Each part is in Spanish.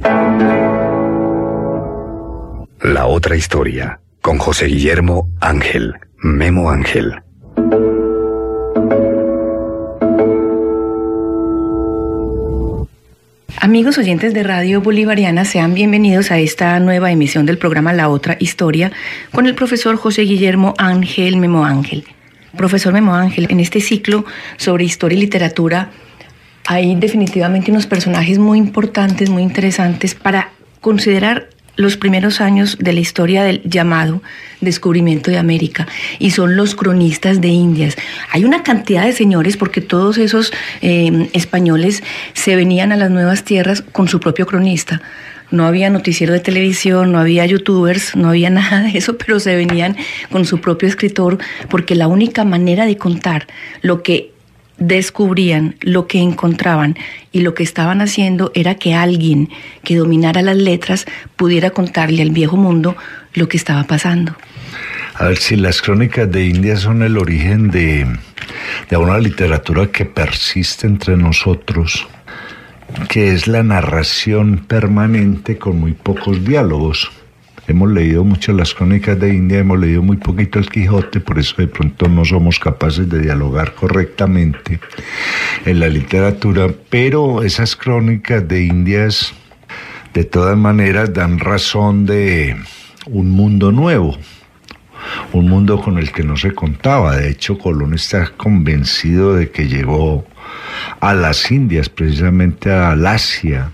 La otra historia, con José Guillermo Ángel, Memo Ángel. Amigos oyentes de Radio Bolivariana, sean bienvenidos a esta nueva emisión del programa La Otra Historia con el profesor José Guillermo Ángel, Memo Ángel. Profesor Memo Ángel, en este ciclo sobre historia y literatura hay definitivamente unos personajes muy importantes, muy interesantes para considerar los primeros años de la historia del llamado descubrimiento de América, y son los cronistas de Indias. Hay una cantidad de señores, porque todos esos españoles se venían a las nuevas tierras con su propio cronista. No había noticiero de televisión, no había youtubers, no había nada de eso, pero se venían con su propio escritor, porque la única manera de contar lo que descubrían, lo que encontraban y lo que estaban haciendo era que alguien que dominara las letras pudiera contarle al viejo mundo lo que estaba pasando. A ver, si las crónicas de Indias son el origen de una literatura que persiste entre nosotros, que es la narración permanente con muy pocos diálogos. Hemos leído mucho las crónicas de India, hemos leído muy poquito el Quijote, por eso de pronto no somos capaces de dialogar correctamente en la literatura, pero esas crónicas de Indias de todas maneras dan razón de un mundo nuevo, un mundo con el que no se contaba. De hecho, Colón está convencido de que llegó a las Indias, precisamente al Asia,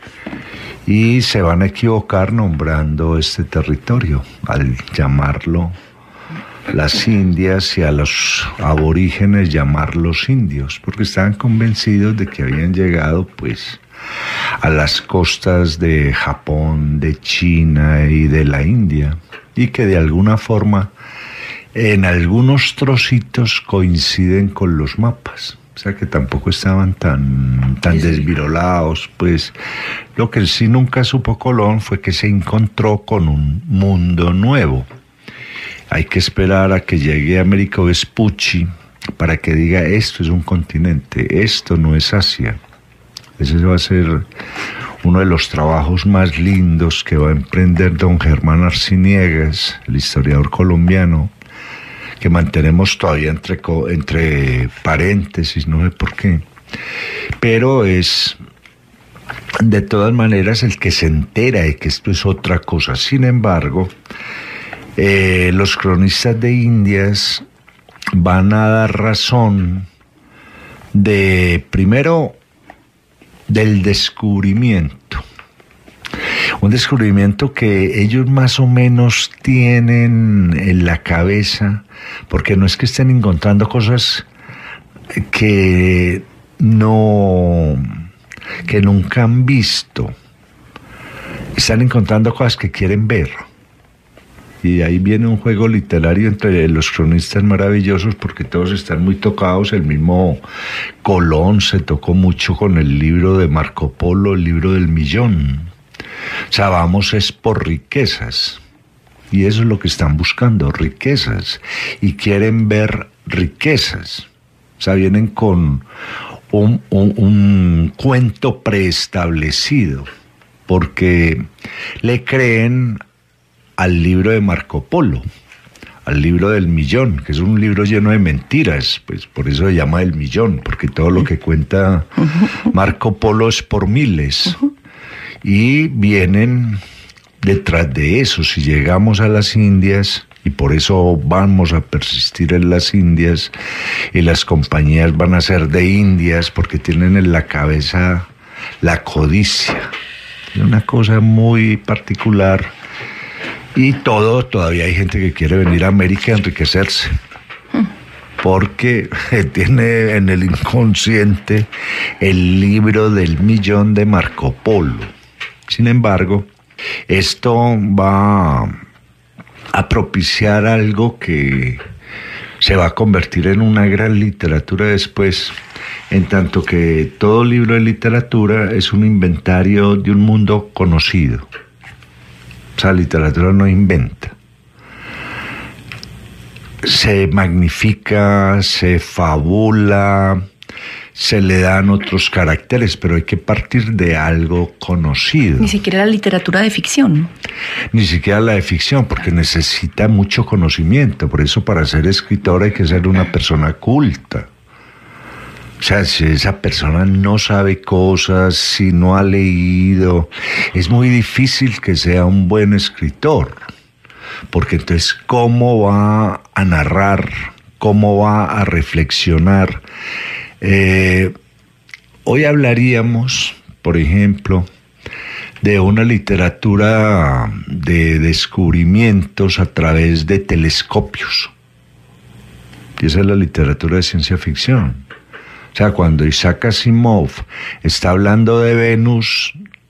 y se van a equivocar nombrando este territorio al llamarlo las Indias y a los aborígenes llamarlos indios, porque estaban convencidos de que habían llegado pues a las costas de Japón, de China y de la India, y que de alguna forma en algunos trocitos coinciden con los mapas. O sea que tampoco estaban tan desvirolados, pues. Lo que sí nunca supo Colón fue que se encontró con un mundo nuevo. Hay que esperar a que llegue Américo Vespucci para que diga: esto es un continente, esto no es Asia. Ese va a ser uno de los trabajos más lindos que va a emprender don Germán Arciniegas, el historiador colombiano, que mantenemos todavía entre paréntesis, no sé por qué, pero es de todas maneras el que se entera de que esto es otra cosa. Sin embargo, los cronistas de Indias van a dar razón primero del descubrimiento. Un descubrimiento que ellos más o menos tienen en la cabeza, porque no es que estén encontrando cosas que nunca han visto. Están encontrando cosas que quieren ver. Y ahí viene un juego literario entre los cronistas maravillosos, porque todos están muy tocados. El mismo Colón se tocó mucho con el libro de Marco Polo, el libro del millón. O sea, vamos es por riquezas, y eso es lo que están buscando, riquezas, y quieren ver riquezas. O sea, vienen con un cuento preestablecido, porque le creen al libro de Marco Polo, al libro del millón, que es un libro lleno de mentiras, pues por eso se llama El Millón, porque todo lo que cuenta Marco Polo es por miles. Y vienen detrás de eso. Si llegamos a las Indias, y por eso vamos a persistir en las Indias, y las compañías van a ser de Indias, porque tienen en la cabeza la codicia. Es una cosa muy particular. Y todavía hay gente que quiere venir a América a enriquecerse, porque tiene en el inconsciente el libro del millón de Marco Polo. Sin embargo, esto va a propiciar algo que se va a convertir en una gran literatura después, en tanto que todo libro de literatura es un inventario de un mundo conocido. O sea, la literatura no inventa. Se magnifica, se fabula, se le dan otros caracteres, pero hay que partir de algo conocido. Ni siquiera la literatura de ficción. Ni siquiera la de ficción, porque necesita mucho conocimiento. Por eso para ser escritor hay que ser una persona culta. O sea, si esa persona no sabe cosas, si no ha leído, es muy difícil que sea un buen escritor. Porque entonces, ¿cómo va a narrar? ¿Cómo va a reflexionar? Hoy hablaríamos, por ejemplo, de una literatura de descubrimientos a través de telescopios. Y esa es la literatura de ciencia ficción. O sea, cuando Isaac Asimov está hablando de Venus,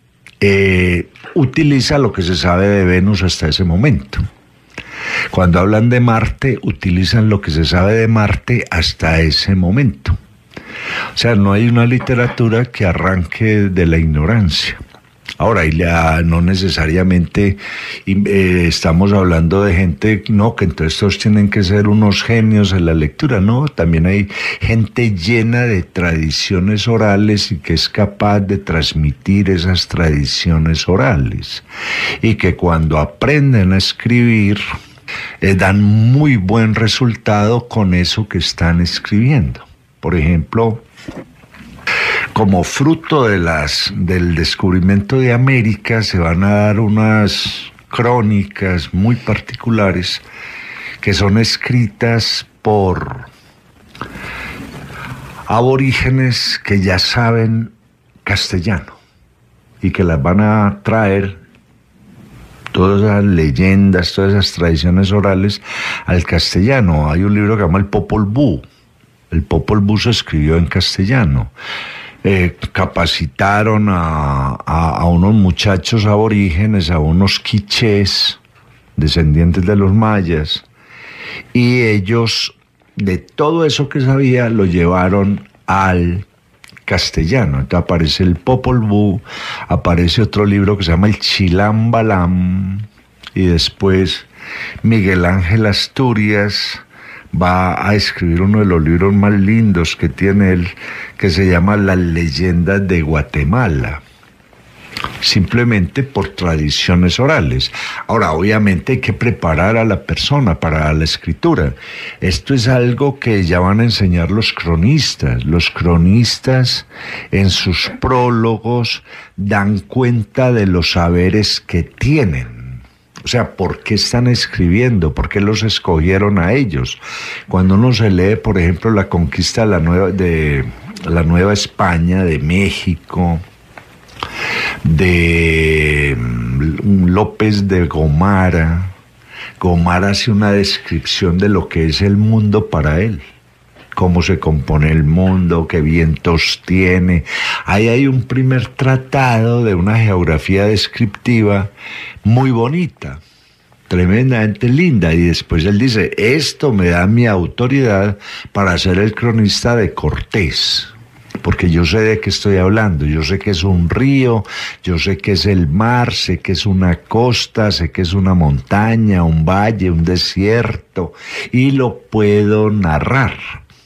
utiliza lo que se sabe de Venus hasta ese momento. Cuando hablan de Marte, utilizan lo que se sabe de Marte hasta ese momento. O sea, no hay una literatura que arranque de la ignorancia. Ahora, no necesariamente estamos hablando de gente, no, que entonces todos tienen que ser unos genios en la lectura, no, también hay gente llena de tradiciones orales y que es capaz de transmitir esas tradiciones orales. Y que cuando aprenden a escribir, dan muy buen resultado con eso que están escribiendo. Por ejemplo, como fruto del descubrimiento de América se van a dar unas crónicas muy particulares que son escritas por aborígenes que ya saben castellano y que las van a traer, todas esas leyendas, todas esas tradiciones orales, al castellano. Hay un libro que se llama El Popol Vuh. El Popol Vuh se escribió en castellano. Capacitaron a unos muchachos aborígenes, a unos quichés, descendientes de los mayas, y ellos, de todo eso que sabía, lo llevaron al castellano. Entonces aparece el Popol Vuh, aparece otro libro que se llama el Chilam Balam, y después Miguel Ángel Asturias va a escribir uno de los libros más lindos que tiene él, que se llama Las leyendas de Guatemala, simplemente por tradiciones orales. Ahora, obviamente hay que preparar a la persona para la escritura. Esto es algo que ya van a enseñar los cronistas. Los cronistas en sus prólogos dan cuenta de los saberes que tienen. O sea, ¿por qué están escribiendo? ¿Por qué los escogieron a ellos? Cuando uno se lee, por ejemplo, la conquista de la Nueva España, de México, de López de Gomara, Gomara hace una descripción de lo que es el mundo para él. Cómo se compone el mundo, qué vientos tiene. Ahí hay un primer tratado de una geografía descriptiva muy bonita, tremendamente linda. Y después él dice, esto me da mi autoridad para ser el cronista de Cortés, porque yo sé de qué estoy hablando. Yo sé que es un río, yo sé que es el mar, sé que es una costa, sé que es una montaña, un valle, un desierto, y lo puedo narrar.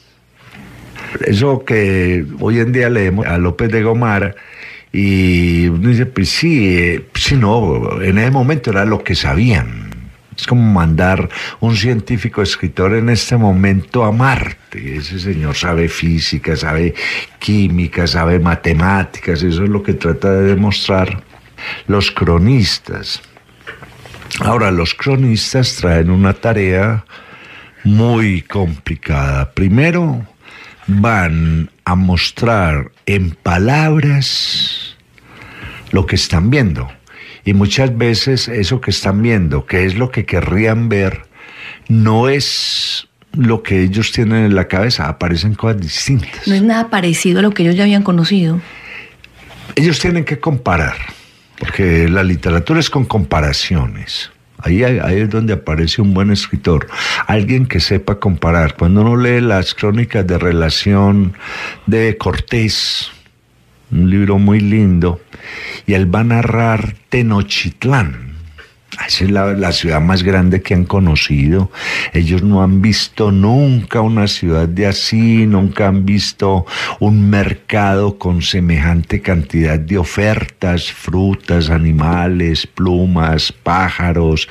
Eso que hoy en día leemos a López de Gomara y uno dice, pues sí, no, en ese momento era lo que sabían. Es como mandar un científico escritor en este momento a Marte. Ese señor sabe física, sabe química, sabe matemáticas, eso es lo que trata de demostrar los cronistas. Ahora, los cronistas traen una tarea muy complicada. Primero, van a mostrar en palabras lo que están viendo. Y muchas veces eso que están viendo, que es lo que querrían ver, no es lo que ellos tienen en la cabeza, aparecen cosas distintas. No es nada parecido a lo que ellos ya habían conocido. Ellos tienen que comparar, porque la literatura es con comparaciones. Ahí es donde aparece un buen escritor, alguien que sepa comparar. Cuando uno lee las crónicas de relación de Cortés, un libro muy lindo, y él va a narrar Tenochtitlán. Esa es la ciudad más grande que han conocido. Ellos no han visto nunca una ciudad de así, nunca han visto un mercado con semejante cantidad de ofertas, frutas, animales, plumas, pájaros,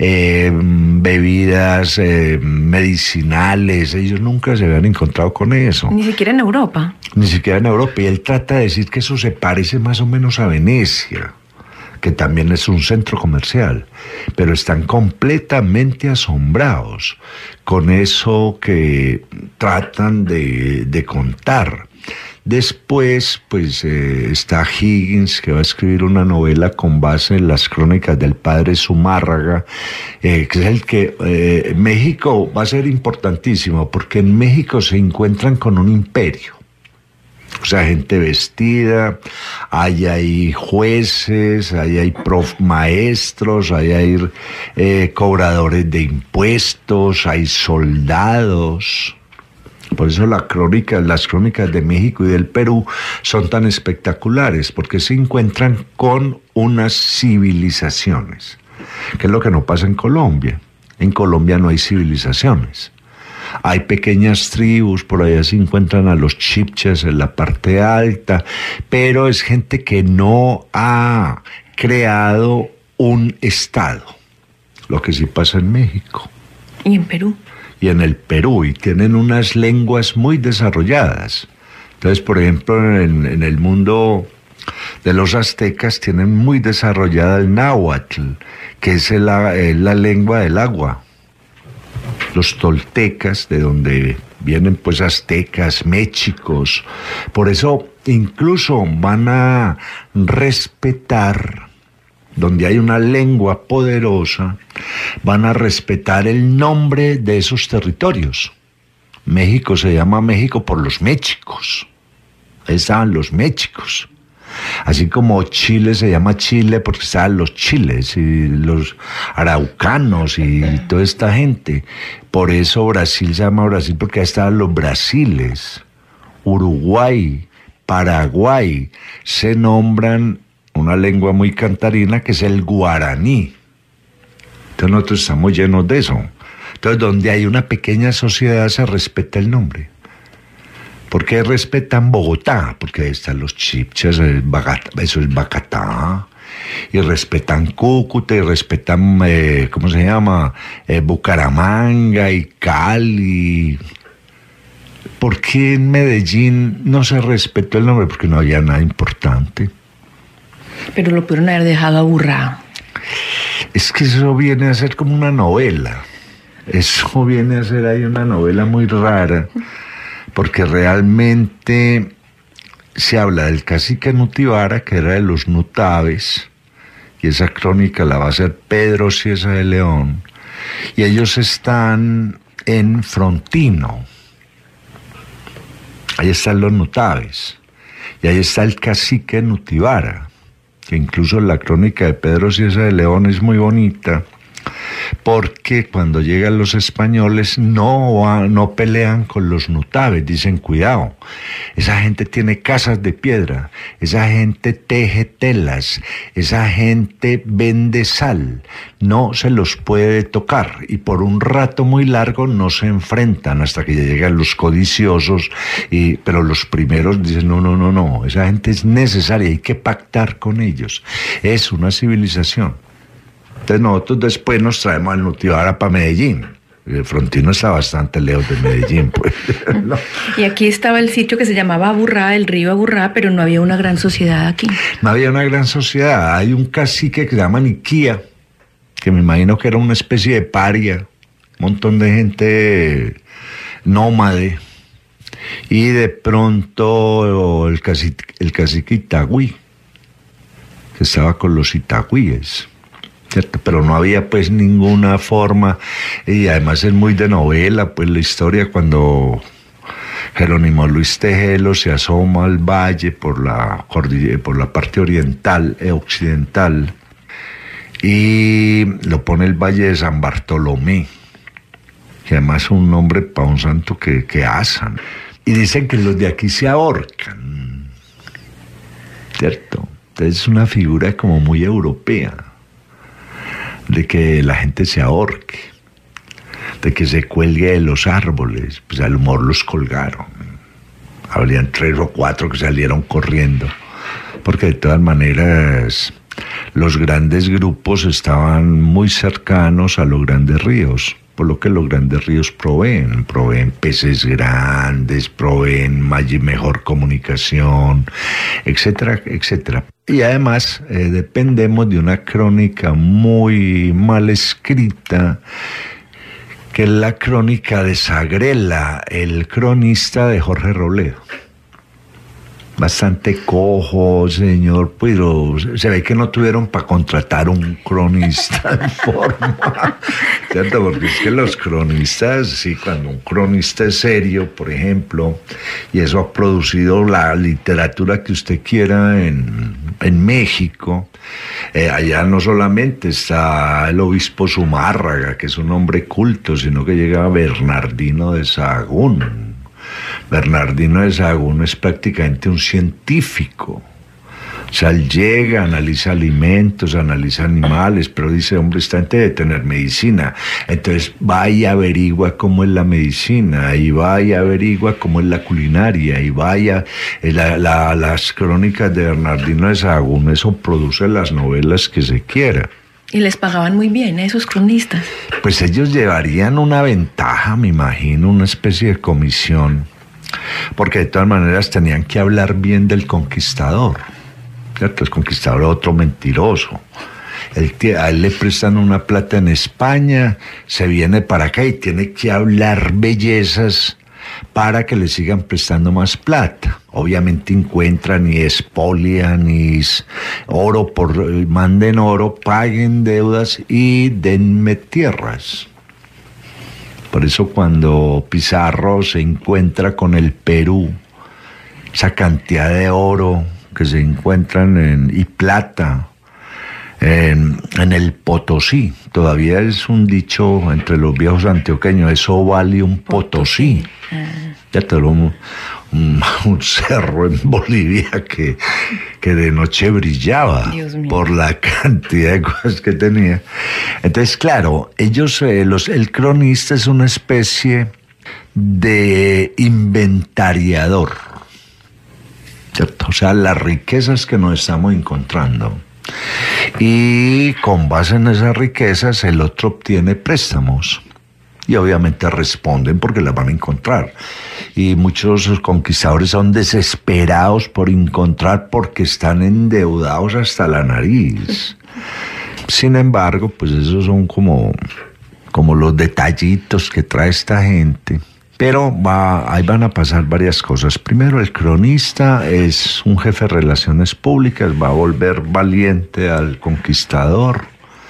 bebidas medicinales. Ellos nunca se habían encontrado con eso. Ni siquiera en Europa. Ni siquiera en Europa. Y él trata de decir que eso se parece más o menos a Venecia, que también es un centro comercial, pero están completamente asombrados con eso que tratan de contar. Después, pues, está Higgins, que va a escribir una novela con base en las crónicas del padre Zumárraga, que es el que México va a ser importantísimo, porque en México se encuentran con un imperio. O sea, gente vestida, hay jueces, hay maestros, hay cobradores de impuestos, hay soldados. Por eso las crónicas de México y del Perú son tan espectaculares, porque se encuentran con unas civilizaciones, que es lo que no pasa en Colombia. En Colombia no hay civilizaciones. Hay pequeñas tribus, por allá se encuentran a los chibchas en la parte alta, pero es gente que no ha creado un estado, lo que sí pasa en México. ¿Y en Perú? Y en el Perú, y tienen unas lenguas muy desarrolladas. Entonces, por ejemplo, en el mundo de los aztecas tienen muy desarrollada el náhuatl, que es la lengua del agua. Los toltecas, de donde vienen pues aztecas, mexicos, por eso incluso van a respetar, donde hay una lengua poderosa, van a respetar el nombre de esos territorios. México se llama México por los mexicos, ahí estaban los mexicos. Así como Chile se llama Chile porque estaban los chiles y los araucanos y toda esta gente. Por eso Brasil se llama Brasil porque ahí estaban los brasiles. Uruguay, Paraguay, se nombran una lengua muy cantarina que es el guaraní. Entonces nosotros estamos llenos de eso. Entonces donde hay una pequeña sociedad se respeta el nombre. ¿Por qué respetan Bogotá? Porque ahí están los chibchas, eso es Bacatá, y respetan Cúcuta, y respetan, ¿cómo se llama? Bucaramanga y Cali. ¿Por qué en Medellín no se respetó el nombre? Porque no había nada importante. Pero lo pudieron haber dejado aburrado. Es que eso viene a ser como una novela. Eso viene a ser ahí una novela muy rara. Porque realmente se habla del cacique Nutibara, que era de los Nutaves, y esa crónica la va a hacer Pedro Cieza de León, y ellos están en Frontino. Ahí están los Nutaves, y ahí está el cacique Nutibara, que incluso la crónica de Pedro Cieza de León es muy bonita, porque cuando llegan los españoles no pelean con los nutaves, dicen cuidado, esa gente tiene casas de piedra, esa gente teje telas, esa gente vende sal, no se los puede tocar y por un rato muy largo no se enfrentan hasta que llegan los codiciosos, pero los primeros dicen no, esa gente es necesaria, hay que pactar con ellos, es una civilización. Entonces nosotros después nos traemos al Nutibara para Medellín. El Frontino está bastante lejos de Medellín, pues. No. Y aquí estaba el sitio que se llamaba Aburrá, el río Aburrá, pero no había una gran sociedad aquí. No había una gran sociedad. Hay un cacique que se llama Niquía, que me imagino que era una especie de paria, un montón de gente nómade. Y de pronto el cacique Itagüí, que estaba con los itagüíes. ¿Cierto? Pero no había pues ninguna forma, y además es muy de novela, pues la historia cuando Jerónimo Luis Tejelo se asoma al valle por la parte oriental, occidental, y lo pone el Valle de San Bartolomé, que además es un nombre para un santo que asan, y dicen que los de aquí se ahorcan, ¿cierto? Entonces es una figura como muy europea. de que la gente se ahorque, de que se cuelgue de los árboles. Pues a lo mejor los colgaron. Habrían 3 o 4 que salieron corriendo, porque de todas maneras los grandes grupos estaban muy cercanos a los grandes ríos, por lo que los grandes ríos proveen peces grandes, proveen mejor comunicación, etcétera, etcétera. Y además dependemos de una crónica muy mal escrita, que es la crónica de Sagrela, el cronista de Jorge Robledo. Bastante cojo, señor, pero se ve que no tuvieron para contratar un cronista en forma, ¿cierto? Porque es que los cronistas, sí, cuando un cronista es serio, por ejemplo, y eso ha producido la literatura que usted quiera en México, allá no solamente está el obispo Zumárraga, que es un hombre culto, sino que llega Bernardino de Sahagún. Bernardino de Sahagún es prácticamente un científico. O sea, él llega, analiza alimentos, analiza animales, pero dice, hombre, esta gente debe tener medicina. Entonces va y averigua cómo es la medicina, y va y averigua cómo es la culinaria, y vaya, las crónicas de Bernardino de Sahagún, eso produce las novelas que se quiera. Y les pagaban muy bien a esos cronistas. Pues ellos llevarían una ventaja, me imagino, una especie de comisión, porque de todas maneras tenían que hablar bien del conquistador, ¿cierto? El conquistador es otro mentiroso. A él le prestan una plata en España, se viene para acá y tiene que hablar bellezas para que le sigan prestando más plata. Obviamente encuentran y expolian y oro, manden oro, paguen deudas y denme tierras. Por eso cuando Pizarro se encuentra con el Perú, esa cantidad de oro que se encuentran y plata en el Potosí, todavía es un dicho entre los viejos antioqueños, eso vale un Potosí. Ya te lo un cerro en Bolivia que de noche brillaba por la cantidad de cosas que tenía. Entonces, claro, ellos, el cronista es una especie de inventariador, ¿cierto? O sea, las riquezas que nos estamos encontrando. Y con base en esas riquezas, el otro obtiene préstamos. Y obviamente responden porque las van a encontrar. Y muchos conquistadores son desesperados por encontrar porque están endeudados hasta la nariz. Sin embargo, pues esos son como los detallitos que trae esta gente. Pero ahí van a pasar varias cosas. Primero, el cronista es un jefe de relaciones públicas, va a volver valiente al conquistador,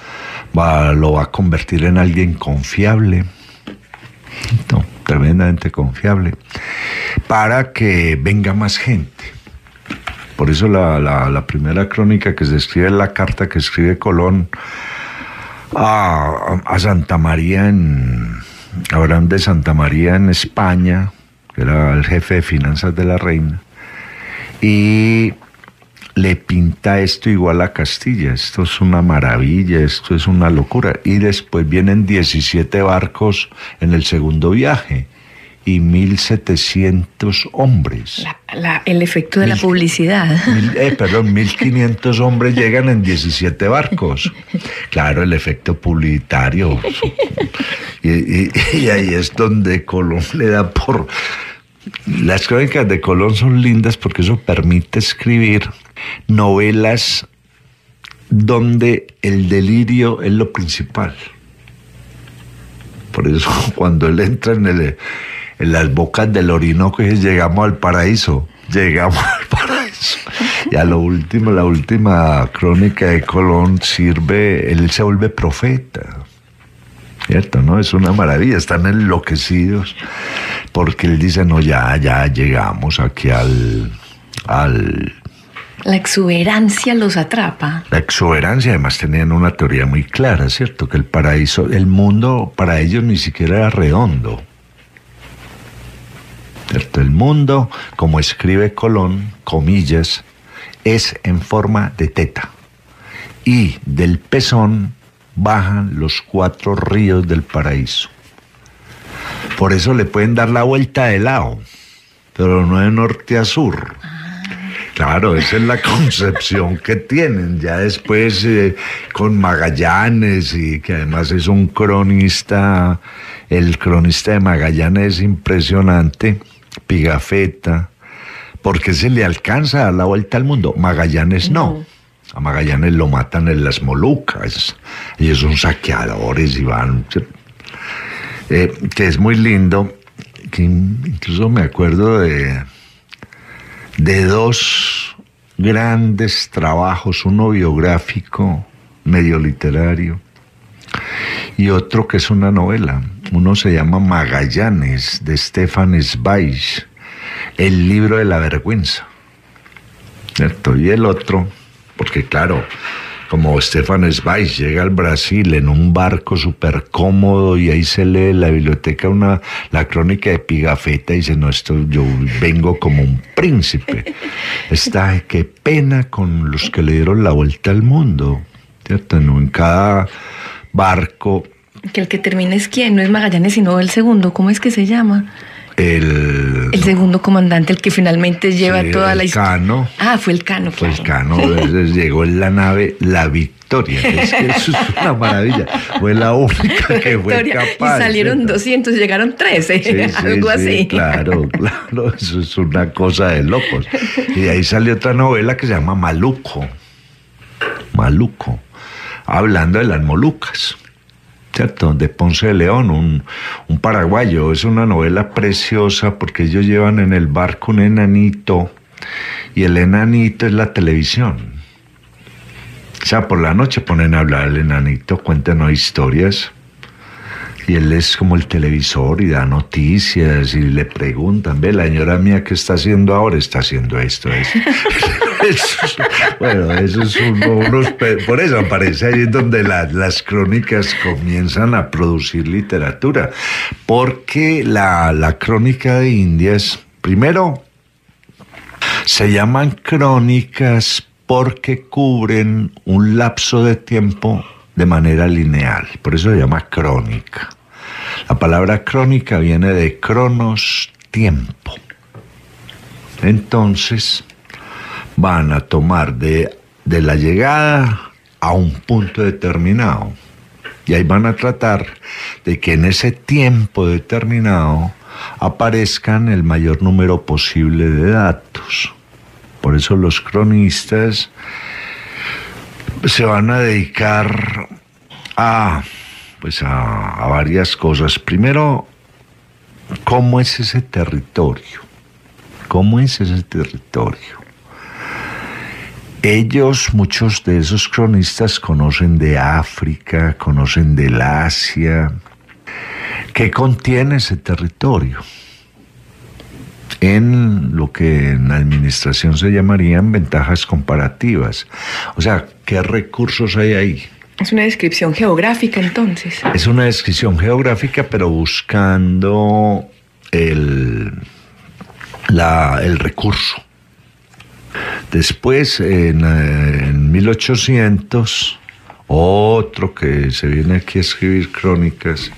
lo va a convertir en alguien confiable. No, tremendamente confiable, para que venga más gente. Por eso la primera crónica que se escribe es la carta que escribe Colón a Santa María, Abraham de Santa María en España, que era el jefe de finanzas de la reina, y le pinta esto igual a Castilla. Esto es una maravilla, esto es una locura. Y después vienen 17 barcos en el segundo viaje y 1.700 hombres. El efecto de la publicidad. 1.500 hombres llegan en 17 barcos. Claro, el efecto publicitario. Y ahí es donde Colón le da por... Las crónicas de Colón son lindas porque eso permite escribir novelas donde el delirio es lo principal. Por eso cuando él entra en las bocas del Orinoco y dice, llegamos al paraíso. Y a lo último, la última crónica de Colón él se vuelve profeta. ¿Cierto? ¿No? Es una maravilla, están enloquecidos porque él dice, no, ya llegamos aquí La exuberancia los atrapa. La exuberancia, además tenían una teoría muy clara, ¿cierto? Que el paraíso, el mundo para ellos ni siquiera era redondo, ¿cierto? El mundo, como escribe Colón, comillas, es en forma de teta y del pezón bajan los 4 ríos del paraíso. Por eso le pueden dar la vuelta de lado, pero no de norte a sur. Claro, esa es la concepción que tienen. Ya después con Magallanes, y que además es un cronista, el cronista de Magallanes es impresionante, Pigafetta, porque se le alcanza a dar la vuelta al mundo. Magallanes no. A Magallanes lo matan en las Molucas. Ellos son saqueadores y van... que es muy lindo, que incluso me acuerdo de 2 grandes trabajos, uno biográfico, medio literario, y otro que es una novela. Uno se llama Magallanes, de Stefan Zweig, el libro de la vergüenza, ¿cierto? Y el otro, porque claro, como Stefan Zweig llega al Brasil en un barco súper cómodo y ahí se lee en la biblioteca la crónica de Pigafetta y dice, no, esto yo vengo como un príncipe. Qué pena con los que le dieron la vuelta al mundo, ¿cierto? No, en cada barco... Que el que termina es quién, no es Magallanes, sino el segundo, ¿cómo es que se llama? El segundo comandante, el que finalmente lleva toda la historia. Cano. Fue el Cano, claro. Fue el Cano, llegó en la nave La Victoria. Es que eso es una maravilla. Fue la única que fue capaz. Y salieron 200, llegaron 13, algo así. Claro, eso es una cosa de locos. Y de ahí salió otra novela que se llama Maluco, hablando de las Molucas, ¿cierto? De Ponce de León, un paraguayo. Es una novela preciosa porque ellos llevan en el barco un enanito y el enanito es la televisión. O sea, por la noche ponen a hablar al enanito, cuéntanos historias y él es como el televisor y da noticias y le preguntan, ve, la señora mía, ¿qué está haciendo ahora? Está haciendo esto. Bueno, eso es por eso aparece ahí donde las crónicas comienzan a producir literatura, porque la crónica de Indias, primero, se llaman crónicas porque cubren un lapso de tiempo de manera lineal, por eso se llama crónica. La palabra crónica viene de cronos, tiempo. Entonces van a tomar de la llegada a un punto determinado y ahí van a tratar de que en ese tiempo determinado aparezcan el mayor número posible de datos. Por eso los cronistas se van a dedicar a varias cosas. Primero, ¿cómo es ese territorio? Ellos, muchos de esos cronistas, conocen de África, conocen del Asia. ¿Qué contiene ese territorio? En lo que en la administración se llamarían ventajas comparativas. O sea, ¿qué recursos hay ahí? Es una descripción geográfica, entonces. Es una descripción geográfica, pero buscando el recurso. Después, en 1800, otro que se viene aquí a escribir crónicas,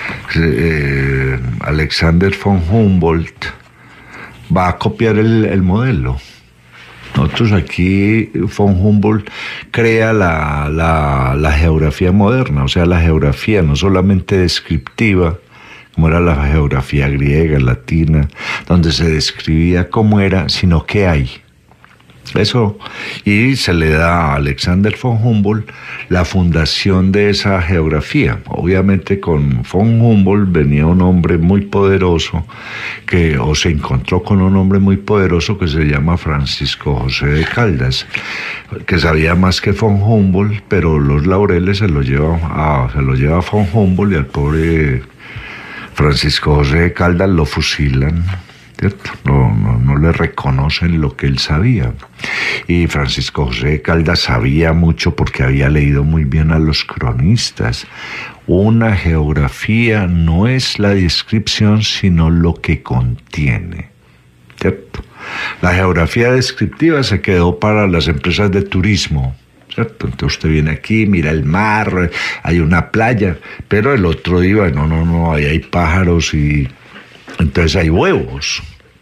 Alexander von Humboldt, va a copiar el modelo. Nosotros aquí, von Humboldt crea la geografía moderna, o sea, la geografía no solamente descriptiva, como era la geografía griega, latina, donde se describía cómo era, sino qué hay. Eso, y se le da a Alexander von Humboldt la fundación de esa geografía. Obviamente con von Humboldt venía un hombre muy poderoso, se encontró con un hombre muy poderoso que se llama Francisco José de Caldas, que sabía más que von Humboldt, pero los laureles se los lleva von Humboldt, y al pobre Francisco José de Caldas lo fusilan, ¿cierto? No le reconocen lo que él sabía. Y Francisco José de Caldas sabía mucho porque había leído muy bien a los cronistas. Una geografía no es la descripción, sino lo que contiene, ¿cierto? La geografía descriptiva se quedó para las empresas de turismo, ¿cierto? Entonces usted viene aquí, mira el mar, hay una playa, pero el otro día, no, ahí hay pájaros y entonces hay huevos.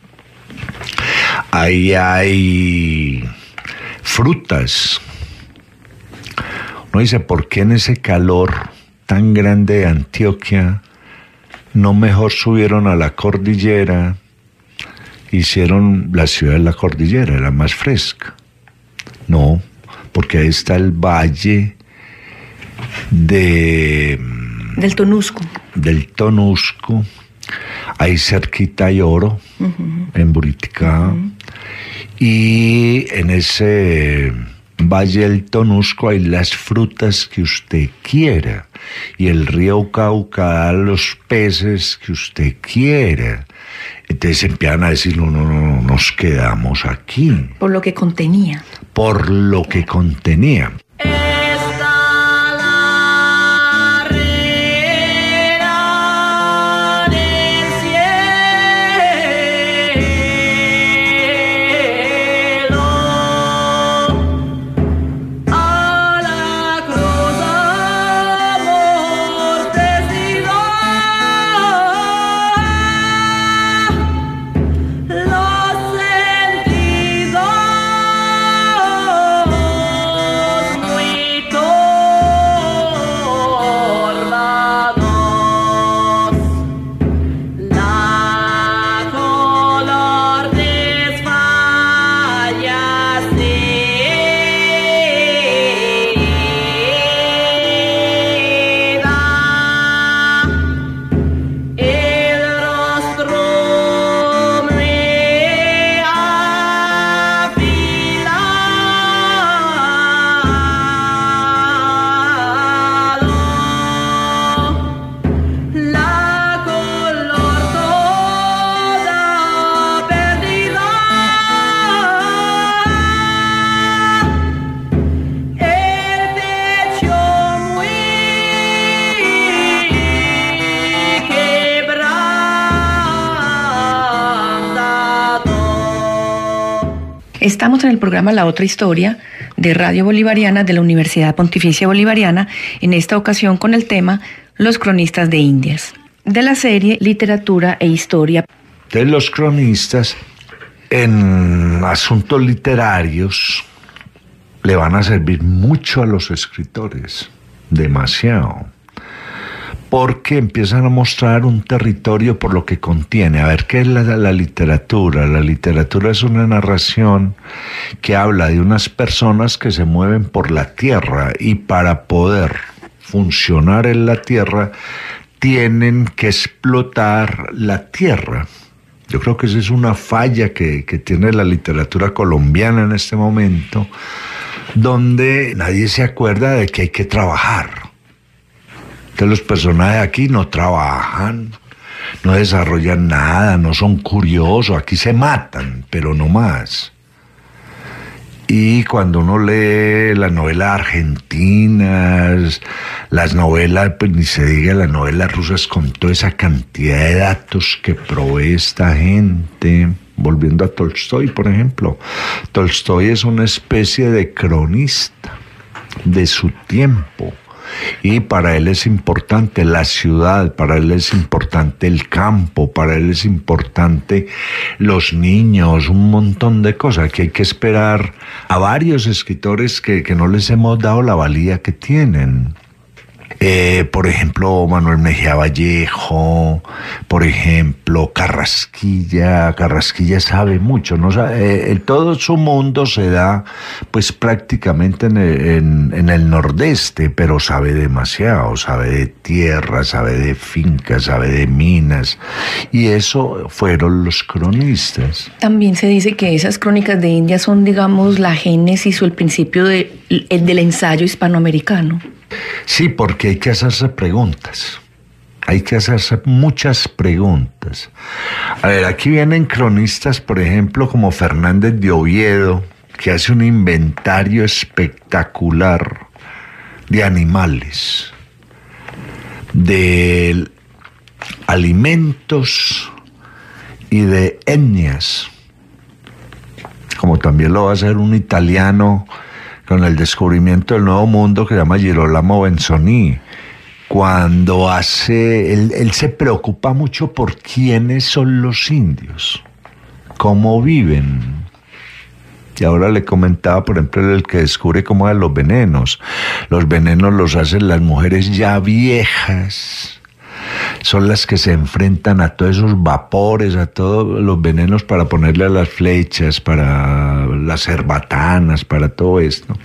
Ahí hay frutas. Uno dice, ¿por qué en ese calor tan grande de Antioquia no mejor subieron a la cordillera, hicieron la ciudad de la cordillera, era más fresca? No, porque ahí está el valle del Tonusco. Del Tonusco. Ahí cerquita hay oro, en Buriticá. Y en ese valle del Tonusco hay las frutas que usted quiera. Y el río Cauca da los peces que usted quiera. Entonces empiezan a decir, no, nos quedamos aquí. Por lo que contenía. Por lo que contenía. Estamos en el programa La Otra Historia de Radio Bolivariana de la Universidad Pontificia Bolivariana, en esta ocasión con el tema Los cronistas de Indias, de la serie Literatura e Historia. De los cronistas en asuntos literarios le van a servir mucho a los escritores, demasiado, porque empiezan a mostrar un territorio por lo que contiene. A ver, ¿qué es la literatura? La literatura es una narración que habla de unas personas que se mueven por la tierra y para poder funcionar en la tierra tienen que explotar la tierra. Yo creo que esa es una falla que tiene la literatura colombiana en este momento, donde nadie se acuerda de que hay que trabajar. Entonces los personajes aquí no trabajan, no desarrollan nada, no son curiosos, aquí se matan, pero no más. Y cuando uno lee las novelas argentinas, las novelas, pues ni se diga las novelas rusas con toda esa cantidad de datos que provee esta gente. Volviendo a Tolstoy, por ejemplo. Tolstoy es una especie de cronista de su tiempo. Y para él es importante la ciudad, para él es importante el campo, para él es importante los niños, un montón de cosas que hay que esperar a varios escritores que no les hemos dado la valía que tienen. Por ejemplo, Manuel Mejía Vallejo, por ejemplo, Carrasquilla sabe mucho, ¿no? Todo su mundo se da pues prácticamente en el nordeste, pero sabe demasiado, sabe de tierra, sabe de fincas, sabe de minas, y eso fueron los cronistas. También se dice que esas crónicas de India son, digamos, la génesis o el principio del ensayo hispanoamericano. Sí, porque hay que hacerse preguntas. Hay que hacerse muchas preguntas. A ver, aquí vienen cronistas, por ejemplo, como Fernández de Oviedo, que hace un inventario espectacular de animales, de alimentos y de etnias. Como también lo va a hacer un italiano con el descubrimiento del Nuevo Mundo que se llama Girolamo Benzoni. Cuando él se preocupa mucho por quiénes son los indios, cómo viven. Y ahora le comentaba, por ejemplo, el que descubre cómo eran los venenos. Los venenos los hacen las mujeres ya viejas. Son las que se enfrentan a todos esos vapores, a todos los venenos para ponerle a las flechas, para las cerbatanas, para todo esto.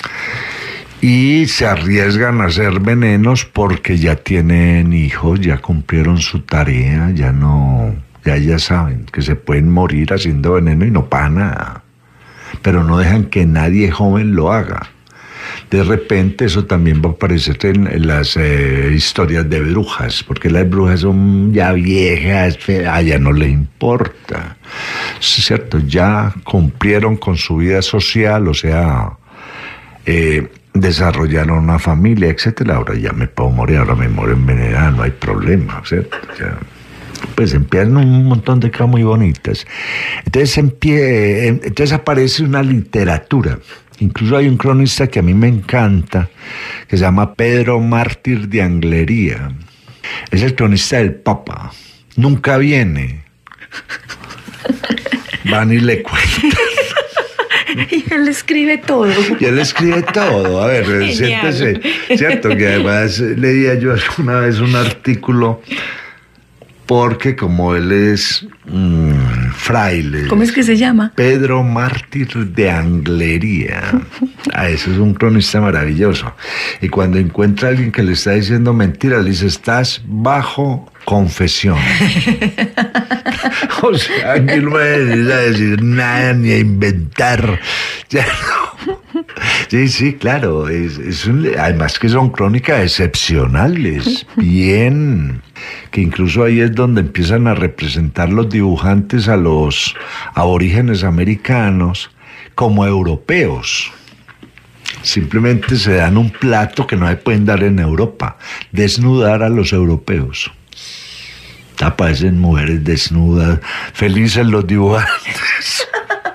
Y se arriesgan a hacer venenos porque ya tienen hijos, ya cumplieron su tarea, ya saben que se pueden morir haciendo veneno y no pasa nada. Pero no dejan que nadie joven lo haga. De repente eso también va a aparecer en las historias de brujas, porque las brujas son ya viejas, a ella no le importa. Es cierto, ya cumplieron con su vida social, o sea, desarrollaron una familia, etcétera. Ahora ya me puedo morir, ahora me muero envenenada, no hay problema, ¿cierto? Ya, pues empiezan un montón de cosas muy bonitas. Entonces aparece una literatura. Incluso hay un cronista que a mí me encanta, que se llama Pedro Mártir de Anglería. Es el cronista del Papa. Nunca viene. Van y le cuentan. Y él escribe todo. Y él escribe todo. A ver, siéntese. Cierto que además leía yo alguna vez un artículo, porque como él es fraile. ¿Cómo es que se llama? Pedro Mártir de Anglería. Eso es un cronista maravilloso. Y cuando encuentra a alguien que le está diciendo mentiras, le dice, estás bajo confesión. O sea, aquí no va a decir nada ni a inventar. Ya no. Sí, claro. Además que son crónicas excepcionales. Bien. Que incluso ahí es donde empiezan a representar los dibujantes a los aborígenes americanos como europeos. Simplemente se dan un plato que no se pueden dar en Europa: desnudar a los europeos. Aparecen mujeres desnudas, felices los dibujantes.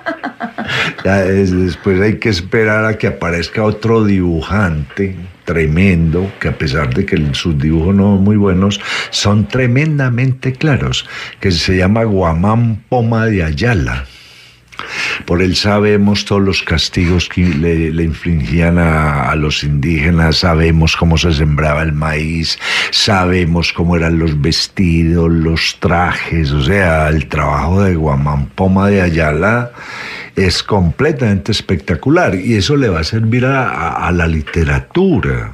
Después hay que esperar a que aparezca otro dibujante tremendo, que a pesar de que sus dibujos no son muy buenos, son tremendamente claros, que se llama Guamán Poma de Ayala. Por él sabemos todos los castigos que le infligían a los indígenas, sabemos cómo se sembraba el maíz, sabemos cómo eran los vestidos, los trajes. O sea, el trabajo de Guamán Poma de Ayala es completamente espectacular, y eso le va a servir a la literatura.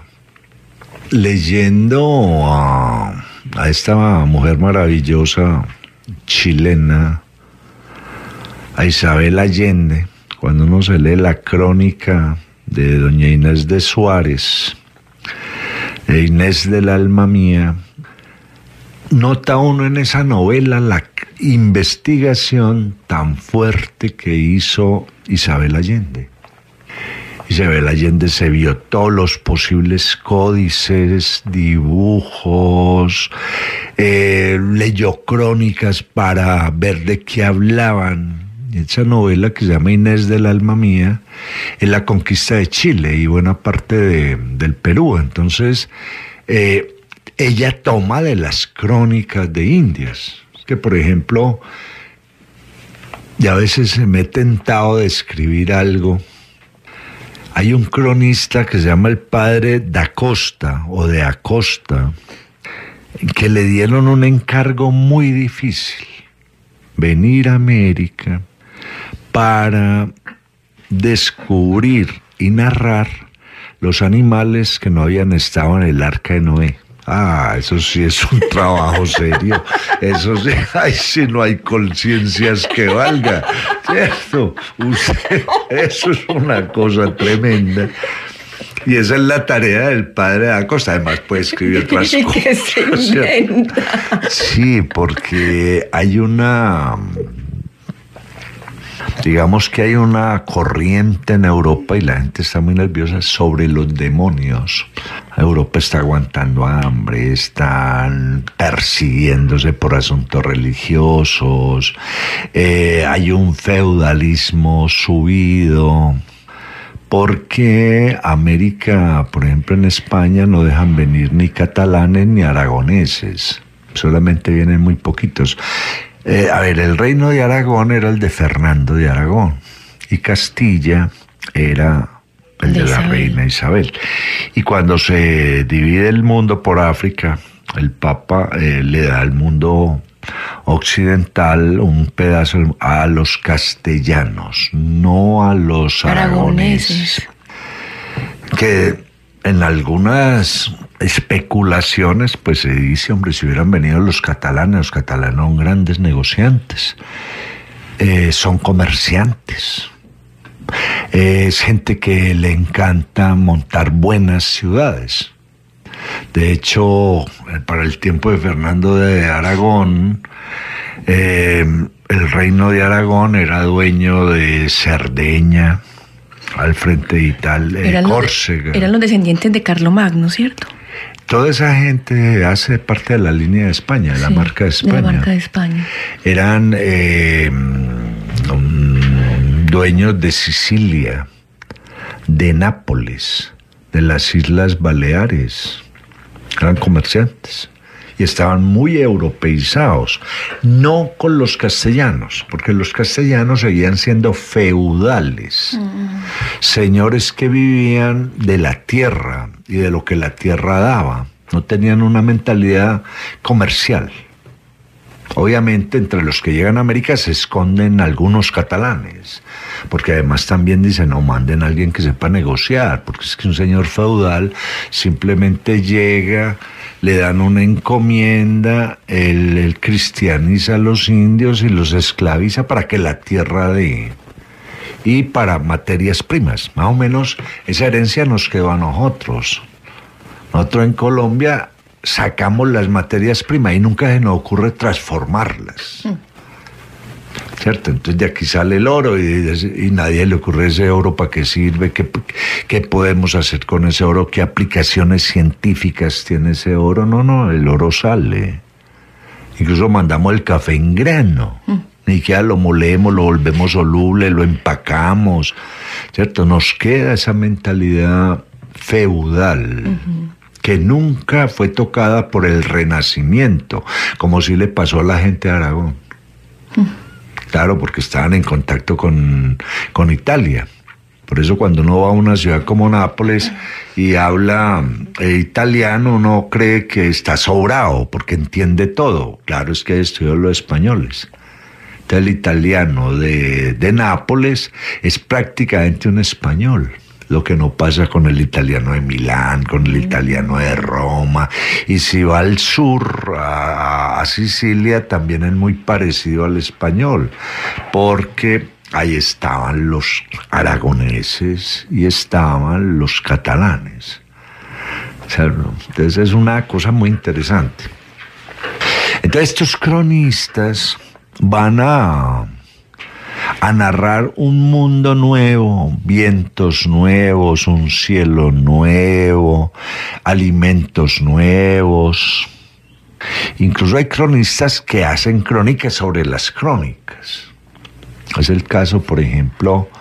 Leyendo a esta mujer maravillosa chilena, a Isabel Allende, cuando uno se lee la crónica de doña Inés de Suárez, de Inés del alma mía, nota uno en esa novela la investigación tan fuerte que hizo Isabel Allende. Isabel Allende se vio todos los posibles códices, dibujos, leyó crónicas para ver de qué hablaban. Esa novela, que se llama Inés del alma mía, es la conquista de Chile y buena parte del Perú. Entonces, ella toma de las crónicas de Indias, que por ejemplo, ya a veces me he tentado de escribir algo. Hay un cronista que se llama el padre da Costa, o de Acosta, que le dieron un encargo muy difícil: venir a América para descubrir y narrar los animales que no habían estado en el arca de Noé. Eso sí es un trabajo serio. Eso sí, sí no hay conciencias que valga, ¿cierto? Eso es una cosa tremenda. Y esa es la tarea del padre de Acosta. Además puede escribir otras cosas. Sí, porque hay digamos que hay una corriente en Europa, y la gente está muy nerviosa sobre los demonios. Europa está aguantando hambre, están persiguiéndose por asuntos religiosos, hay un feudalismo subido porque América, por ejemplo en España, no dejan venir ni catalanes ni aragoneses, solamente vienen muy poquitos. El reino de Aragón era el de Fernando de Aragón y Castilla era el de la reina Isabel. Y cuando se divide el mundo por África, el Papa le da al mundo occidental un pedazo a los castellanos, no a los aragoneses. Que en algunas especulaciones pues se dice, hombre, si hubieran venido los catalanes son grandes negociantes, son comerciantes, es gente que le encanta montar buenas ciudades. De hecho, para el tiempo de Fernando de Aragón, el reino de Aragón era dueño de Cerdeña, al frente de Italia, Córcega. Eran los descendientes de Carlomagno, ¿cierto? Toda esa gente hace parte de la línea de España, de la marca de España. De la marca de España. Eran dueños de Sicilia, de Nápoles, de las Islas Baleares. Eran comerciantes y estaban muy europeizados, no con los castellanos, porque los castellanos seguían siendo feudales, señores que vivían de la tierra y de lo que la tierra daba, no tenían una mentalidad comercial. Obviamente entre los que llegan a América se esconden algunos catalanes, porque además también dicen, no, manden a alguien que sepa negociar, porque es que un señor feudal simplemente llega, le dan una encomienda, él cristianiza a los indios y los esclaviza para que la tierra dé. Y para materias primas, más o menos esa herencia nos quedó a nosotros. Nosotros en Colombia sacamos las materias primas y nunca se nos ocurre transformarlas. ¿Cierto? Entonces de aquí sale el oro y nadie le ocurre ese oro para qué sirve, qué podemos hacer con ese oro, qué aplicaciones científicas tiene ese oro. No, el oro sale. Incluso mandamos el café en grano. Ni que lo molemos, lo volvemos soluble, lo empacamos. ¿Cierto? Nos queda esa mentalidad feudal. Que nunca fue tocada por el Renacimiento, como sí le pasó a la gente de Aragón. Claro, porque estaban en contacto con Italia. Por eso cuando uno va a una ciudad como Nápoles y habla italiano, uno cree que está sobrado, porque entiende todo. Claro, es que estudió los españoles. Entonces el italiano de Nápoles es prácticamente un español. Lo que no pasa con el italiano de Milán, con el italiano de Roma. Y si va al sur, a Sicilia, también es muy parecido al español, porque ahí estaban los aragoneses y estaban los catalanes. Entonces es una cosa muy interesante. Entonces estos cronistas van a narrar un mundo nuevo, vientos nuevos, un cielo nuevo, alimentos nuevos. Incluso hay cronistas que hacen crónicas sobre las crónicas. Es el caso, por ejemplo,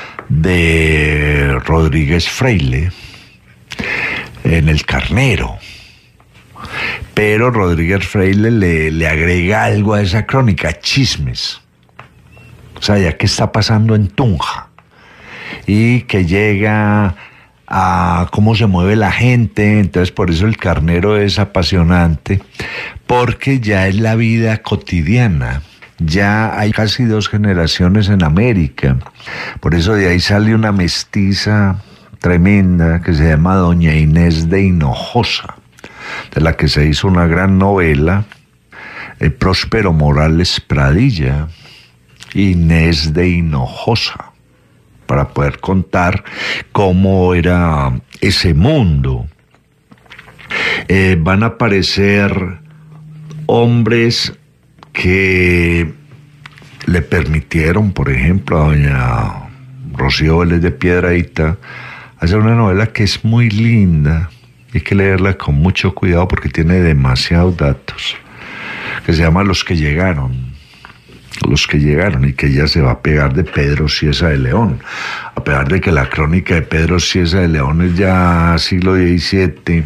de Rodríguez Freile en El Carnero. Pero Rodríguez Freile le agrega algo a esa crónica, chismes. O sea, ya qué está pasando en Tunja y que llega a cómo se mueve la gente. Entonces por eso El Carnero es apasionante, porque ya es la vida cotidiana. Ya hay casi 2 generaciones en América. Por eso de ahí sale una mestiza tremenda que se llama Doña Inés de Hinojosa, de la que se hizo una gran novela, Próspero Morales Pradilla, Inés de Hinojosa, para poder contar cómo era ese mundo. Van a aparecer hombres que le permitieron, por ejemplo, a doña Rocío Vélez de Piedrahíta hacer una novela que es muy linda, hay que leerla con mucho cuidado porque tiene demasiados datos, que se llama Los que llegaron. los que llegaron, y que ella se va a pegar de Pedro Cieza de León, a pesar de que la crónica de Pedro Cieza de León es ya siglo XVII.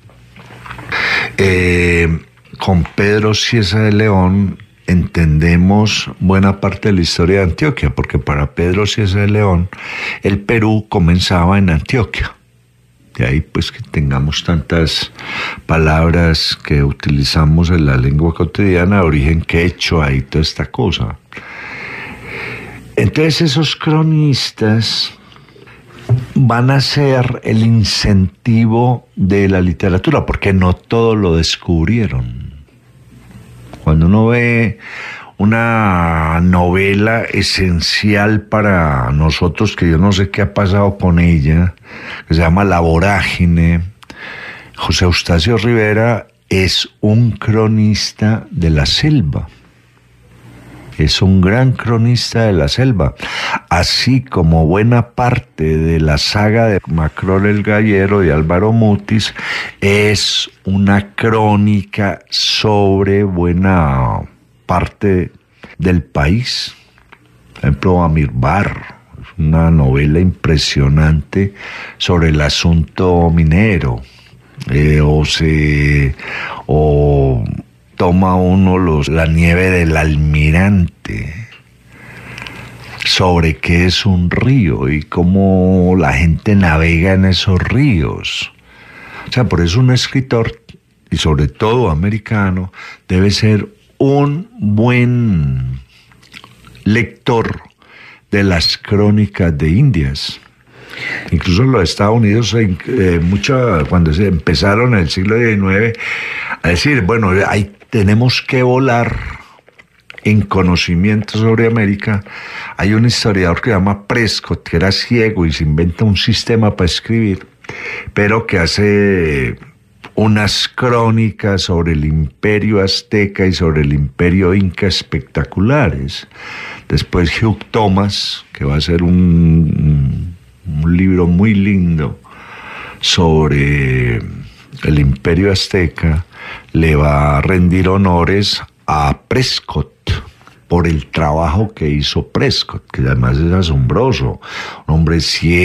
Con Pedro Cieza de León entendemos buena parte de la historia de Antioquia, porque para Pedro Cieza de León el Perú comenzaba en Antioquia. De ahí pues que tengamos tantas palabras que utilizamos en la lengua cotidiana, de origen quechua y toda esta cosa. Entonces esos cronistas van a ser el incentivo de la literatura, porque no todo lo descubrieron. Cuando uno ve una novela esencial para nosotros, que yo no sé qué ha pasado con ella, que se llama La Vorágine, José Eustacio Rivera es un cronista de la selva. Es un gran cronista de la selva, así como buena parte de la saga de Macrol el Gallero y Álvaro Mutis es una crónica sobre buena parte del país. Por ejemplo, Amir Bar, una novela impresionante sobre el asunto minero, o toma uno la nieve del Almirante, sobre qué es un río y cómo la gente navega en esos ríos. O sea, por eso un escritor, y sobre todo americano, debe ser un buen lector de las crónicas de Indias. Incluso en los Estados Unidos, cuando se empezaron en el siglo XIX a decir, bueno, tenemos que volar en conocimiento sobre América, hay un historiador que se llama Prescott, que era ciego y se inventa un sistema para escribir, pero que hace unas crónicas sobre el imperio azteca y sobre el imperio inca espectaculares. Después Hugh Thomas, que va a hacer un libro muy lindo sobre el imperio azteca, le va a rendir honores a Prescott por el trabajo que hizo Prescott, que además es asombroso. Un hombre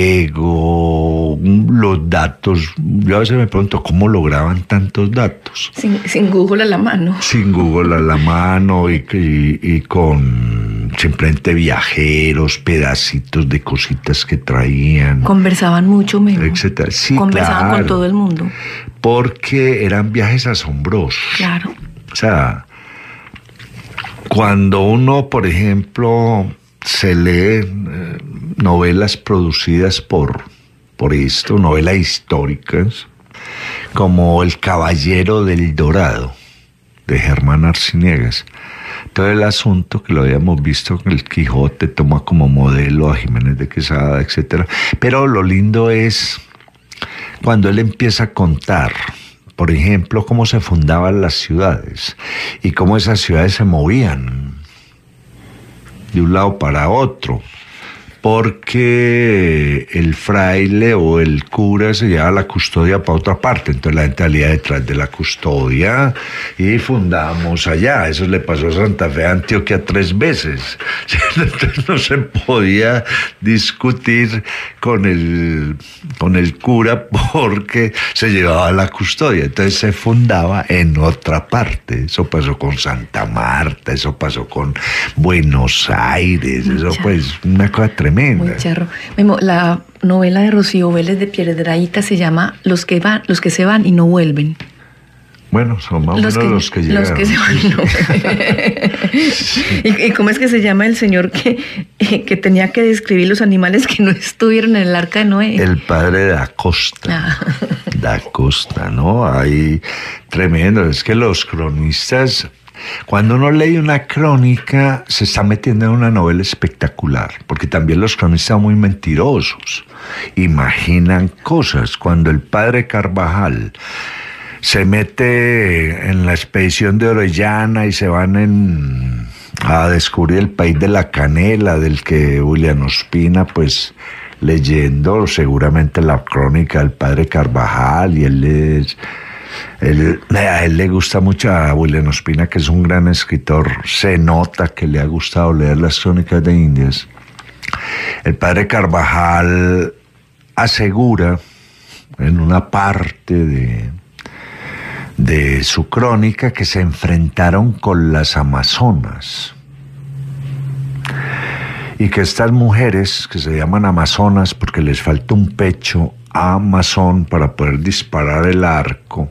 ciego, los datos. Yo a veces me pregunto cómo lograban tantos datos. Sin Google a la mano. Sin Google a la mano y con simplemente viajeros, pedacitos de cositas que traían. Conversaban mucho, Memo. Etcétera. Sí, conversaban claro, con todo el mundo. Porque eran viajes asombrosos. Claro. O sea, cuando uno, por ejemplo, se lee novelas producidas por esto, novelas históricas, como El Caballero del Dorado, de Germán Arciniegas, todo el asunto que lo habíamos visto con el Quijote, toma como modelo a Jiménez de Quesada, etc. Pero lo lindo es cuando él empieza a contar, por ejemplo, cómo se fundaban las ciudades y cómo esas ciudades se movían de un lado para otro, porque el fraile o el cura se llevaba la custodia para otra parte, entonces la gente salía detrás de la custodia y fundamos allá. Eso le pasó a Santa Fe de Antioquia 3 veces. Entonces no se podía discutir con el cura porque se llevaba la custodia, entonces se fundaba en otra parte. Eso pasó con Santa Marta, eso pasó con Buenos Aires, eso pues una cosa tremenda. Muy charro. Memo, la novela de Rocío Vélez de Piedrahíta se llama Los que se van y no vuelven. Bueno, son más o menos los que llegaron. Los que se van y no vuelven. Sí. ¿Y cómo es que se llama el señor que tenía que describir los animales que no estuvieron en el arca de Noé? El padre Da Costa. Da Costa, ¿no? Ahí tremendo. Es que los cronistas, cuando uno lee una crónica, se está metiendo en una novela espectacular, porque también los cronistas son muy mentirosos, imaginan cosas. Cuando el padre Carvajal se mete en la expedición de Orellana y se van a descubrir el país de la canela, del que Julián Ospina, pues leyendo seguramente la crónica del padre Carvajal, y él A él le gusta mucho, a William Ospina, que es un gran escritor, se nota que le ha gustado leer las crónicas de Indias. El padre Carvajal asegura en una parte de su crónica que se enfrentaron con las amazonas y que estas mujeres, que se llaman amazonas porque les falta un pecho amazón para poder disparar el arco,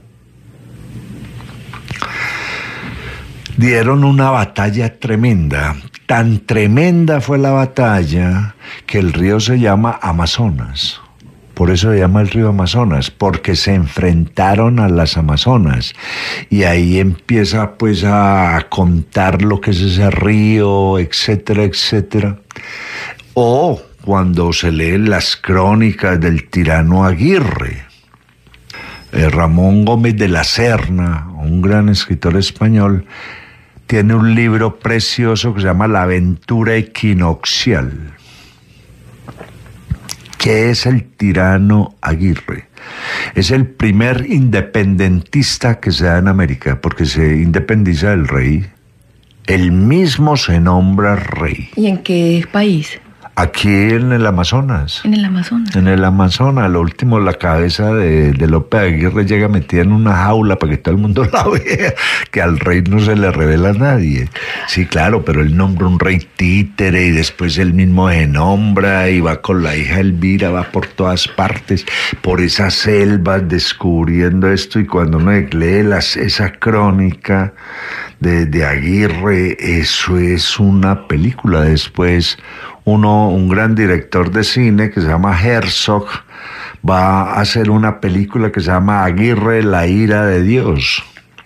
dieron una batalla tremenda. Tan tremenda fue la batalla que el río se llama Amazonas. Por eso se llama el río Amazonas, porque se enfrentaron a las amazonas. Y ahí empieza pues a contar lo que es ese río, etcétera, etcétera. O cuando se leen las crónicas del tirano Aguirre. Ramón Gómez de la Serna, un gran escritor español, tiene un libro precioso que se llama La aventura equinoccial. ¿Qué es el tirano Aguirre? Es el primer independentista que se da en América, porque se independiza del rey. Él mismo se nombra rey. ¿Y en qué país? Aquí en el Amazonas. En el Amazonas. En el Amazonas. Lo último, la cabeza de López Aguirre llega metida en una jaula para que todo el mundo la vea, que al rey no se le revela a nadie. Sí, claro, pero él nombra un rey títere y después él mismo se nombra y va con la hija Elvira, va por todas partes, por esas selvas descubriendo esto, y cuando uno lee esa crónica de Aguirre, eso es una película. Después un gran director de cine que se llama Herzog va a hacer una película que se llama Aguirre, la ira de Dios.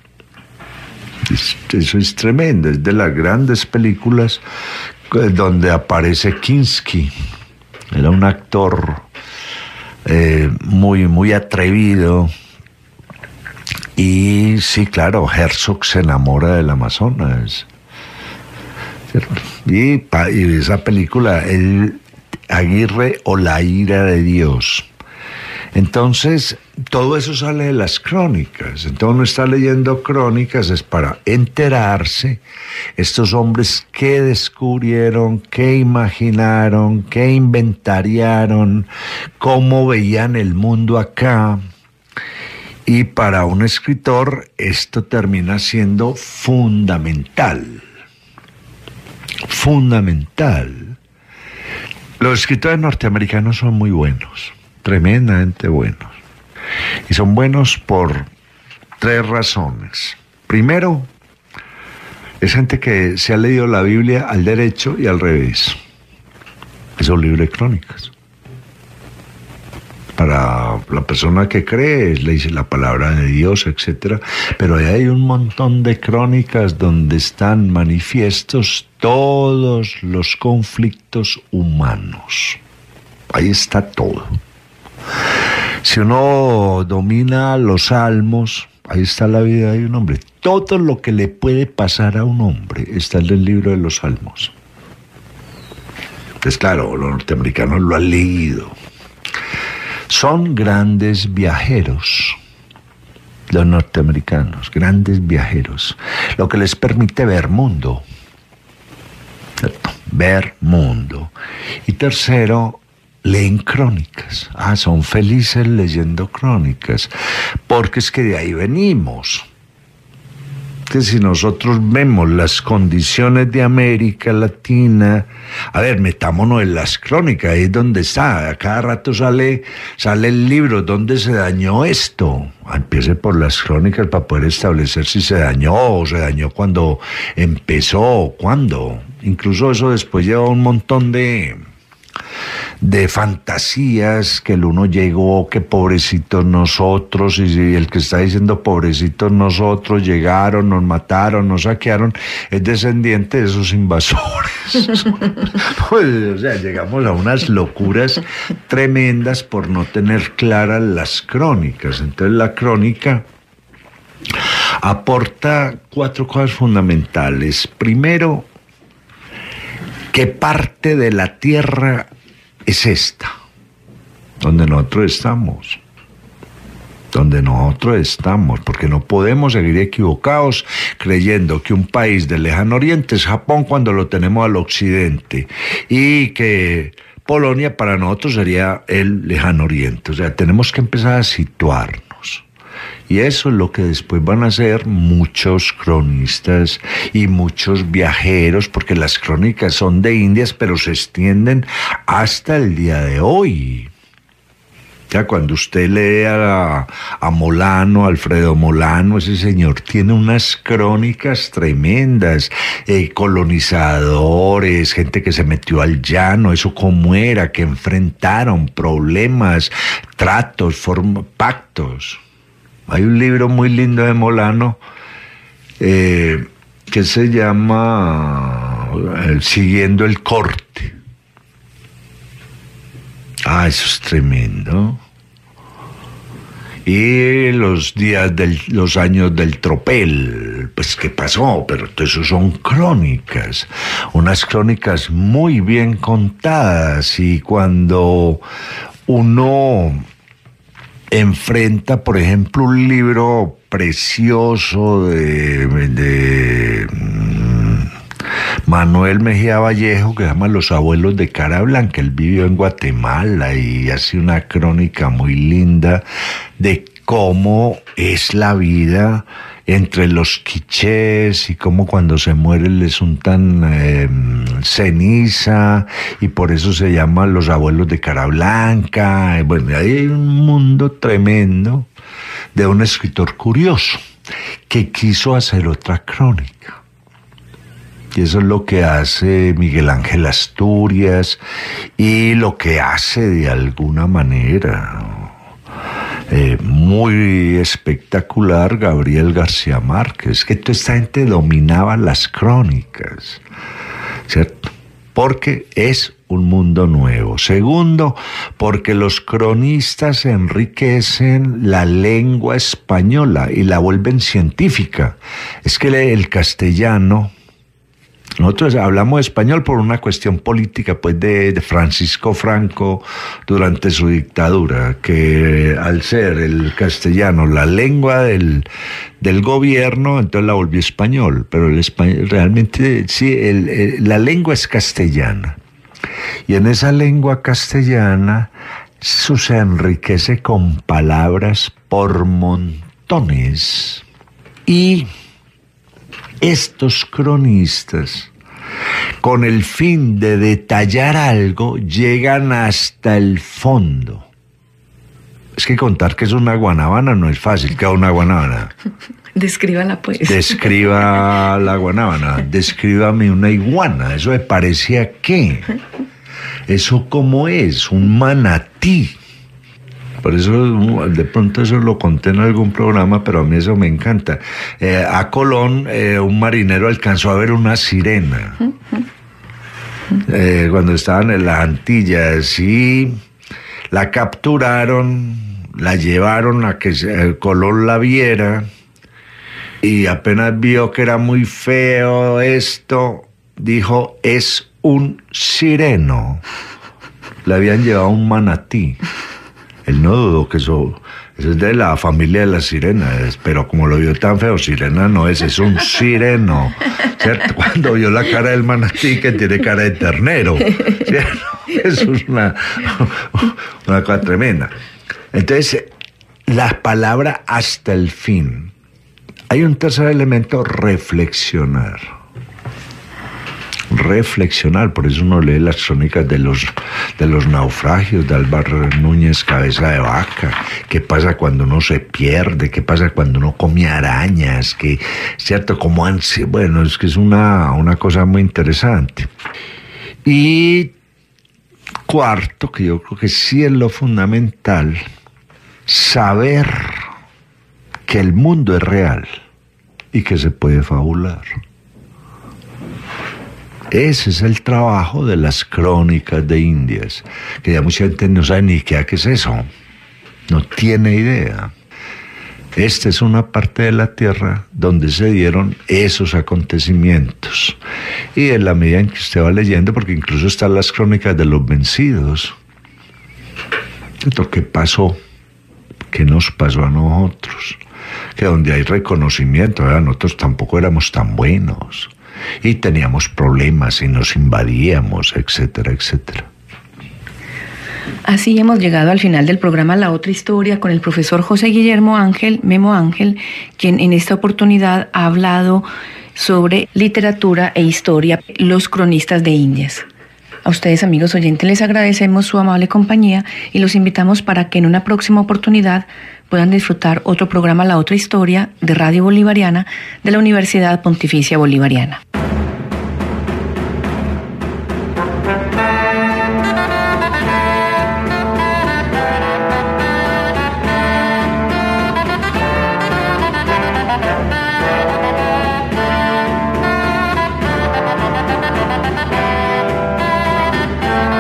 Eso es tremendo, es de las grandes películas donde aparece Kinski. Era un actor muy, muy atrevido. Y sí, claro, Herzog se enamora del Amazonas. Y esa película, Aguirre o la ira de Dios. Entonces, todo eso sale de las crónicas. Entonces uno está leyendo crónicas es para enterarse estos hombres qué descubrieron, qué imaginaron, qué inventariaron, cómo veían el mundo acá. Y para un escritor esto termina siendo fundamental. Fundamental. Los escritores norteamericanos son muy buenos, tremendamente buenos. Y son buenos por 3 razones. Primero, es gente que se ha leído la Biblia al derecho y al revés. Es un libro de crónicas. Para la persona que cree, le dice la palabra de Dios, etc. Pero ahí hay un montón de crónicas donde están manifiestos todos los conflictos humanos. Ahí está todo. Si uno domina los salmos, ahí está la vida de un hombre. Todo lo que le puede pasar a un hombre está en el libro de los salmos. Entonces, claro, los norteamericanos lo han leído. Son grandes viajeros, los norteamericanos, grandes viajeros, lo que les permite ver mundo, ¿cierto? Ver mundo. Y tercero, leen crónicas. Son felices leyendo crónicas, porque es que de ahí venimos. Que si nosotros vemos las condiciones de América Latina, a ver, metámonos en las crónicas, ahí es donde está, a cada rato sale el libro, ¿dónde se dañó esto? Empiece por las crónicas para poder establecer si se dañó o se dañó cuando empezó o cuándo. Incluso eso después lleva un montón de fantasías, que el uno llegó, que pobrecitos nosotros, y el que está diciendo pobrecitos nosotros, llegaron, nos mataron, nos saquearon, es descendiente de esos invasores. Pues, o sea, llegamos a unas locuras tremendas por no tener claras las crónicas. Entonces la crónica aporta 4 cosas fundamentales. Primero, ¿qué parte de la tierra es esta, donde nosotros estamos? donde nosotros estamos, porque no podemos seguir equivocados creyendo que un país del lejano oriente es Japón cuando lo tenemos al occidente y que Polonia para nosotros sería el lejano oriente. O sea, tenemos que empezar a situarnos. Y eso es lo que después van a hacer muchos cronistas y muchos viajeros, porque las crónicas son de Indias, pero se extienden hasta el día de hoy. Ya cuando usted lee a Molano, Alfredo Molano, ese señor tiene unas crónicas tremendas, colonizadores, gente que se metió al llano, eso cómo era, que enfrentaron problemas, tratos, pactos. Hay un libro muy lindo de Molano que se llama Siguiendo el corte. Ah, eso es tremendo. Y los años del tropel, pues ¿qué pasó? Pero todo eso son crónicas, unas crónicas muy bien contadas, y cuando uno enfrenta, por ejemplo, un libro precioso de Manuel Mejía Vallejo, que se llama Los abuelos de cara blanca. Él vivió en Guatemala y hace una crónica muy linda de cómo es la vida entre los quichés y cómo cuando se mueren les untan ceniza, y por eso se llama Los abuelos de cara blanca. Bueno, hay un mundo tremendo de un escritor curioso que quiso hacer otra crónica. Y eso es lo que hace Miguel Ángel Asturias y lo que hace de alguna manera muy espectacular Gabriel García Márquez, que toda esta gente dominaba las crónicas, ¿cierto? Porque es un mundo nuevo. Segundo, porque los cronistas enriquecen la lengua española y la vuelven científica. Es que el castellano... Nosotros hablamos español por una cuestión política, pues, de Francisco Franco durante su dictadura, que al ser el castellano la lengua del gobierno, entonces la volvió español, pero el español realmente, sí, la lengua es castellana. Y en esa lengua castellana se enriquece con palabras por montones. Y estos cronistas, con el fin de detallar algo, llegan hasta el fondo. Es que contar que es una guanábana no es fácil. ¿Qué es una guanábana? Descríbala, pues. Describa la guanábana. Descríbame una iguana. ¿Eso me parece a qué? ¿Eso cómo es? Un manatí. Por eso, de pronto eso lo conté en algún programa, pero a mí eso me encanta. A Colón, un marinero alcanzó a ver una sirena cuando estaban en las Antillas, y la capturaron, la llevaron a que Colón la viera, y apenas vio que era muy feo esto, dijo, es un sireno. Le habían llevado un manatí. Él no dudó que eso es de la familia de las sirenas, pero como lo vio tan feo, sirena no es un sireno, ¿cierto? Cuando vio la cara del manatí, que tiene cara de ternero, ¿cierto? Eso es una cosa tremenda. Entonces, la palabra hasta el fin. Hay un tercer elemento, reflexionar. Reflexionar, por eso uno lee las crónicas de los naufragios de Álvaro Núñez Cabeza de Vaca. ¿Qué pasa cuando uno se pierde? ¿Qué pasa cuando uno come arañas? ¿Qué, cierto? Bueno, es que es una cosa muy interesante. Y cuarto, que yo creo que sí es lo fundamental, saber que el mundo es real y que se puede fabular. Ese es el trabajo de las crónicas de Indias, que ya mucha gente no sabe ni qué es eso, no tiene idea. Esta es una parte de la tierra donde se dieron esos acontecimientos. Y en la medida en que usted va leyendo, porque incluso están las crónicas de los vencidos, ¿qué pasó? ¿Qué nos pasó a nosotros? Que donde hay reconocimiento, nosotros tampoco éramos tan buenos y teníamos problemas y nos invadíamos, etcétera, etcétera. Así hemos llegado al final del programa La Otra Historia con el profesor José Guillermo Ángel, Memo Ángel, quien en esta oportunidad ha hablado sobre literatura e historia, los cronistas de Indias. A ustedes, amigos oyentes, les agradecemos su amable compañía y los invitamos para que en una próxima oportunidad puedan disfrutar otro programa La Otra Historia de Radio Bolivariana de la Universidad Pontificia Bolivariana.